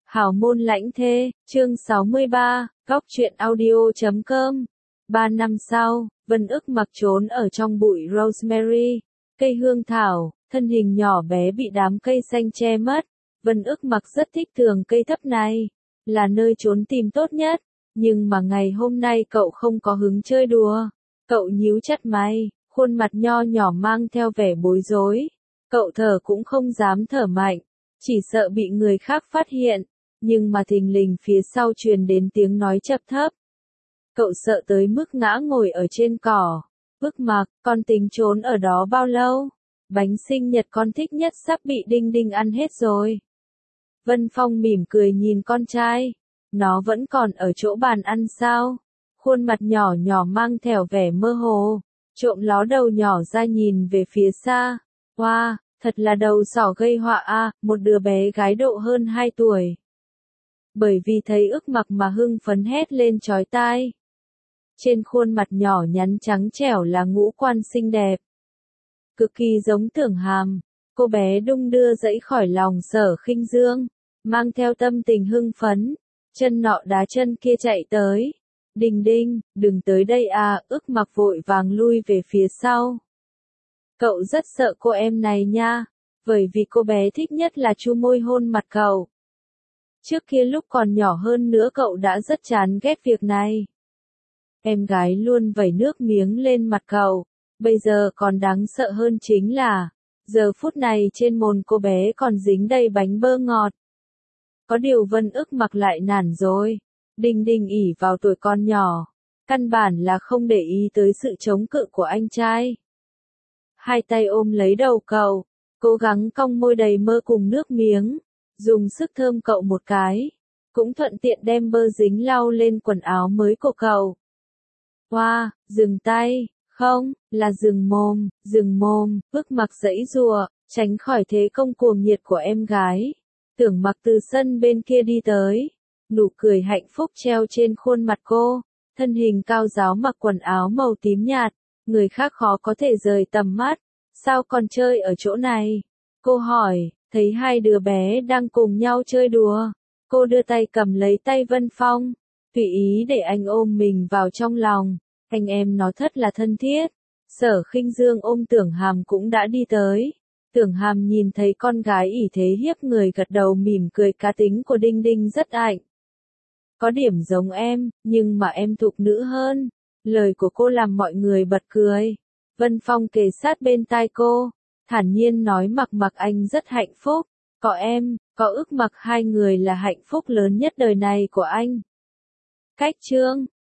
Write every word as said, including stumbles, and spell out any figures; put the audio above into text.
Hảo môn lãnh thê, chương sáu mươi ba, góc truyện audio chấm com. Ba năm sau, Vân Ức Mặc trốn ở trong bụi rosemary, cây hương thảo, thân hình nhỏ bé bị đám cây xanh che mất. Vân Ức Mặc rất thích thường cây thấp này, là nơi trốn tìm tốt nhất, nhưng mà ngày hôm nay cậu không có hứng chơi đùa. Cậu nhíu chặt mày, khuôn mặt nho nhỏ mang theo vẻ bối rối. Cậu thở cũng không dám thở mạnh, chỉ sợ bị người khác phát hiện. Nhưng mà thình lình phía sau truyền đến tiếng nói chập thấp. Cậu sợ tới mức ngã ngồi ở trên cỏ. Ức Mặc, con tính trốn ở đó bao lâu? Bánh sinh nhật con thích nhất sắp bị Đinh Đinh ăn hết rồi. Vân Phong mỉm cười nhìn con trai. Nó vẫn còn ở chỗ bàn ăn sao? Khuôn mặt nhỏ nhỏ mang theo vẻ mơ hồ. Trộm ló đầu nhỏ ra nhìn về phía xa. Wow, thật là đầu sỏ gây họa a, à, một đứa bé gái độ hơn hai tuổi. Bởi vì thấy Ức Mặc mà hưng phấn hét lên chói tai. Trên khuôn mặt nhỏ nhắn trắng trẻo là ngũ quan xinh đẹp. Cực kỳ giống Tưởng Hàm, cô bé đung đưa dẫy khỏi lòng Sở Khinh Dương, mang theo tâm tình hưng phấn, chân nọ đá chân kia chạy tới. Đinh Đinh, đừng tới đây à, Ức Mặc vội vàng lui về phía sau. Cậu rất sợ cô em này nha, bởi vì cô bé thích nhất là chu môi hôn mặt cậu. Trước kia lúc còn nhỏ hơn nữa cậu đã rất chán ghét việc này. Em gái luôn vẩy nước miếng lên mặt cậu, bây giờ còn đáng sợ hơn chính là, giờ phút này trên mồn cô bé còn dính đầy bánh bơ ngọt. Có điều Vân Ức Mặc lại nản rồi, Đinh Đinh ỉ vào tuổi con nhỏ, căn bản là không để ý tới sự chống cự của anh trai. Hai tay ôm lấy đầu cậu, cố gắng cong môi đầy mơ cùng nước miếng. Dùng sức thơm cậu một cái, cũng thuận tiện đem bơ dính lau lên quần áo mới của cậu. Wow, dừng tay, không, là dừng mồm, dừng mồm, Ức Mặc giãy giụa, tránh khỏi thế công cuồng nhiệt của em gái. Tưởng Mặc từ sân bên kia đi tới, nụ cười hạnh phúc treo trên khuôn mặt cô, thân hình cao ráo mặc quần áo màu tím nhạt, người khác khó có thể rời tầm mắt. Sao còn chơi ở chỗ này? Cô hỏi. Thấy hai đứa bé đang cùng nhau chơi đùa, cô đưa tay cầm lấy tay Vân Phong, tùy ý để anh ôm mình vào trong lòng, anh em nó thật là thân thiết. Sở Khinh Dương ôm Tưởng Hàm cũng đã đi tới, Tưởng Hàm nhìn thấy con gái ỷ thế hiếp người gật đầu mỉm cười, cá tính của Đinh Đinh rất ạnh. Có điểm giống em, nhưng mà em thục nữ hơn. Lời của cô làm mọi người bật cười. Vân Phong kề sát bên tai cô, thản nhiên nói Mặc Mặc anh rất hạnh phúc, có em, có Ức Mặc, hai người là hạnh phúc lớn nhất đời này của anh. Cách chương